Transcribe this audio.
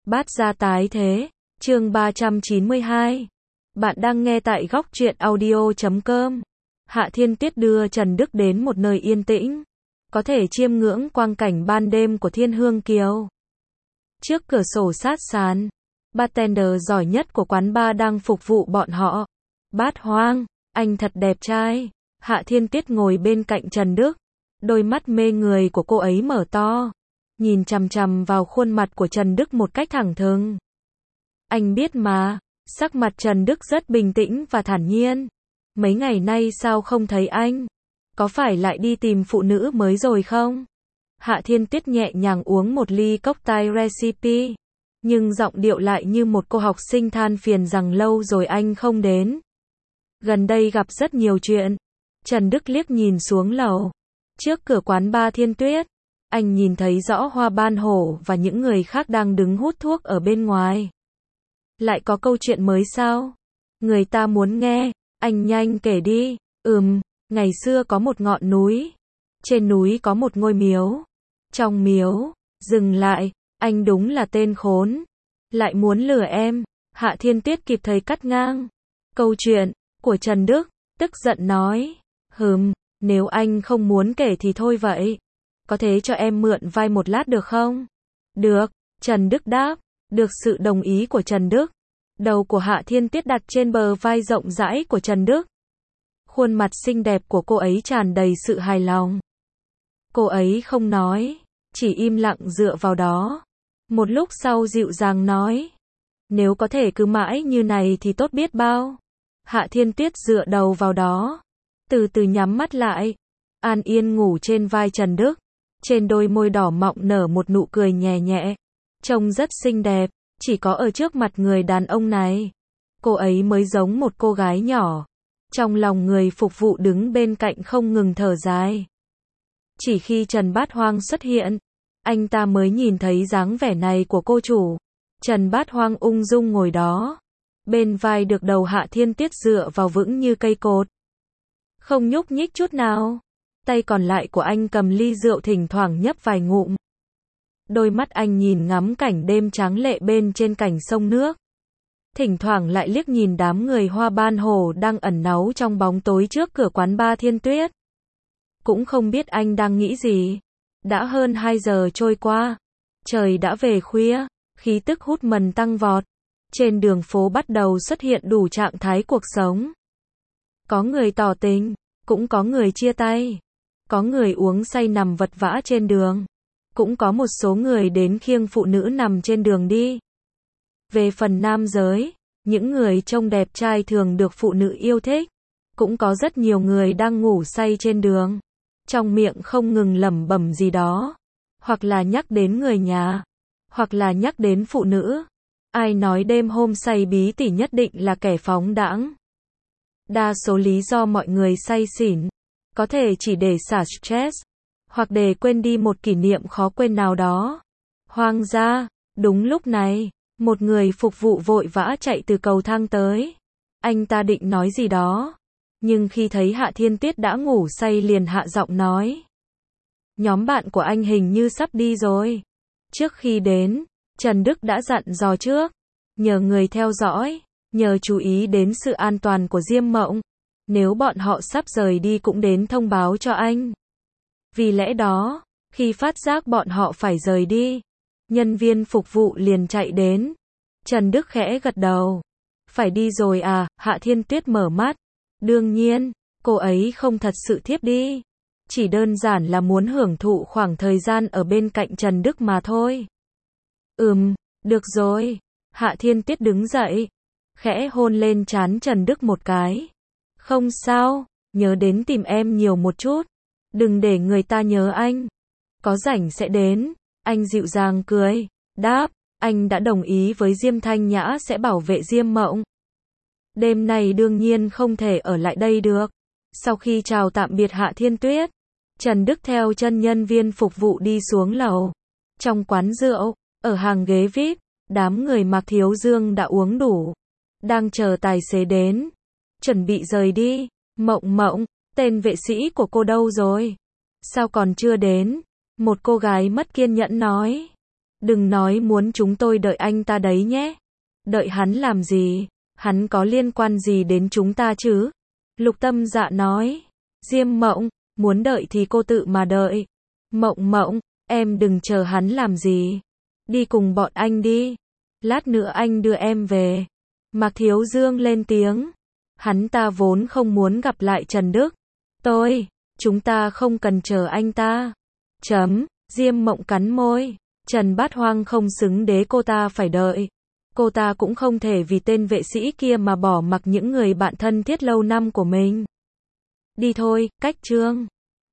Bát gia tái thế, chương 392. Bạn đang nghe tại góc truyện audio.com. Hạ Thiên Tuyết đưa Trần Đức đến một nơi yên tĩnh, có thể chiêm ngưỡng quang cảnh ban đêm của Thiên Hương Kiều. Trước cửa sổ sát sàn, bartender giỏi nhất của quán bar đang phục vụ bọn họ. Bát Hoang, anh thật đẹp trai. Hạ Thiên Tuyết ngồi bên cạnh Trần Đức, đôi mắt mê người của cô ấy mở to, nhìn chằm chằm vào khuôn mặt của Trần Đức một cách thẳng thừng. Anh biết mà, sắc mặt Trần Đức rất bình tĩnh và thản nhiên. Mấy ngày nay sao không thấy anh? Có phải lại đi tìm phụ nữ mới rồi không? Hạ Thiên Tuyết nhẹ nhàng uống một ly cocktail recipe, nhưng giọng điệu lại như một cô học sinh than phiền rằng lâu rồi anh không đến. Gần đây gặp rất nhiều chuyện. Trần Đức liếc nhìn xuống lầu. Trước cửa quán bar Thiên Tuyết, anh nhìn thấy rõ Hoa Ban Hổ và những người khác đang đứng hút thuốc ở bên ngoài. Lại có câu chuyện mới sao? Người ta muốn nghe, anh nhanh kể đi. Ngày xưa có một ngọn núi. Trên núi có một ngôi miếu. Trong miếu, dừng lại, anh đúng là tên khốn. Lại muốn lừa em. Hạ Thiên Tuyết kịp thời cắt ngang câu chuyện của Trần Đức, tức giận nói. Nếu anh không muốn kể thì thôi vậy. Có thể cho em mượn vai một lát được không? Được, Trần Đức đáp. Được sự đồng ý của Trần Đức, đầu của Hạ Thiên Tuyết đặt trên bờ vai rộng rãi của Trần Đức. Khuôn mặt xinh đẹp của cô ấy tràn đầy sự hài lòng. Cô ấy không nói, chỉ im lặng dựa vào đó. Một lúc sau dịu dàng nói. Nếu có thể cứ mãi như này thì tốt biết bao. Hạ Thiên Tuyết dựa đầu vào đó, từ từ nhắm mắt lại, an yên ngủ trên vai Trần Đức. Trên đôi môi đỏ mọng nở một nụ cười nhẹ nhẹ, trông rất xinh đẹp, chỉ có ở trước mặt người đàn ông này, cô ấy mới giống một cô gái nhỏ. Trong lòng người phục vụ đứng bên cạnh không ngừng thở dài. Chỉ khi Trần Bát Hoang xuất hiện, anh ta mới nhìn thấy dáng vẻ này của cô chủ. Trần Bát Hoang ung dung ngồi đó, bên vai được đầu Hạ Thiên Tuyết dựa vào vững như cây cột, không nhúc nhích chút nào. Tay còn lại của anh cầm ly rượu thỉnh thoảng nhấp vài ngụm. Đôi mắt anh nhìn ngắm cảnh đêm tráng lệ bên trên cảnh sông nước. Thỉnh thoảng lại liếc nhìn đám người Hoa Ban Hổ đang ẩn náu trong bóng tối trước cửa quán bar Thiên Tuyết. Cũng không biết anh đang nghĩ gì. Đã hơn 2 giờ trôi qua. Trời đã về khuya, khí tức hút mần tăng vọt. Trên đường phố bắt đầu xuất hiện đủ trạng thái cuộc sống. Có người tỏ tình, cũng có người chia tay. Có người uống say nằm vật vã trên đường. Cũng có một số người đến khiêng phụ nữ nằm trên đường đi. Về phần nam giới, những người trông đẹp trai thường được phụ nữ yêu thích. Cũng có rất nhiều người đang ngủ say trên đường, trong miệng không ngừng lẩm bẩm gì đó. Hoặc là nhắc đến người nhà, hoặc là nhắc đến phụ nữ. Ai nói đêm hôm say bí tỉ nhất định là kẻ phóng đãng. Đa số lý do mọi người say xỉn, có thể chỉ để xả stress, hoặc để quên đi một kỷ niệm khó quên nào đó. Hoang gia, đúng lúc này, một người phục vụ vội vã chạy từ cầu thang tới. Anh ta định nói gì đó, nhưng khi thấy Hạ Thiên Tuyết đã ngủ say liền hạ giọng nói. Nhóm bạn của anh hình như sắp đi rồi. Trước khi đến, Trần Đức đã dặn dò trước, nhờ người theo dõi, nhờ chú ý đến sự an toàn của Diêm Mộng. Nếu bọn họ sắp rời đi cũng đến thông báo cho anh. Vì lẽ đó, khi phát giác bọn họ phải rời đi, nhân viên phục vụ liền chạy đến. Trần Đức khẽ gật đầu. Phải đi rồi à? Hạ Thiên Tuyết mở mắt. Đương nhiên, cô ấy không thật sự thiếp đi. Chỉ đơn giản là muốn hưởng thụ khoảng thời gian ở bên cạnh Trần Đức mà thôi. Được rồi. Hạ Thiên Tuyết đứng dậy, khẽ hôn lên trán Trần Đức một cái. Không sao, nhớ đến tìm em nhiều một chút. Đừng để người ta nhớ anh. Có rảnh sẽ đến. Anh dịu dàng cười, đáp. Anh đã đồng ý với Diêm Thanh Nhã sẽ bảo vệ Diêm Mộng. Đêm này đương nhiên không thể ở lại đây được. Sau khi chào tạm biệt Hạ Thiên Tuyết, Trần Đức theo chân nhân viên phục vụ đi xuống lầu. Trong quán rượu, ở hàng ghế VIP, đám người Mạc Thiếu Dương đã uống đủ, đang chờ tài xế đến, chuẩn bị rời đi. Mộng, tên vệ sĩ của cô đâu rồi? Sao còn chưa đến? Một cô gái mất kiên nhẫn nói. Đừng nói muốn chúng tôi đợi anh ta đấy nhé. Đợi hắn làm gì? Hắn có liên quan gì đến chúng ta chứ? Lục Tâm Dạ nói. Diêm Mộng, muốn đợi thì cô tự mà đợi. Mộng Mộng, em đừng chờ hắn làm gì. Đi cùng bọn anh đi. Lát nữa anh đưa em về. Mạc Thiếu Dương lên tiếng. Hắn ta vốn không muốn gặp lại Trần Đức. Chúng ta không cần chờ anh ta. Diêm Mộng cắn môi. Trần Bát Hoang không xứng để cô ta phải đợi. Cô ta cũng không thể vì tên vệ sĩ kia mà bỏ mặc những người bạn thân thiết lâu năm của mình. Đi thôi, Cách Trương.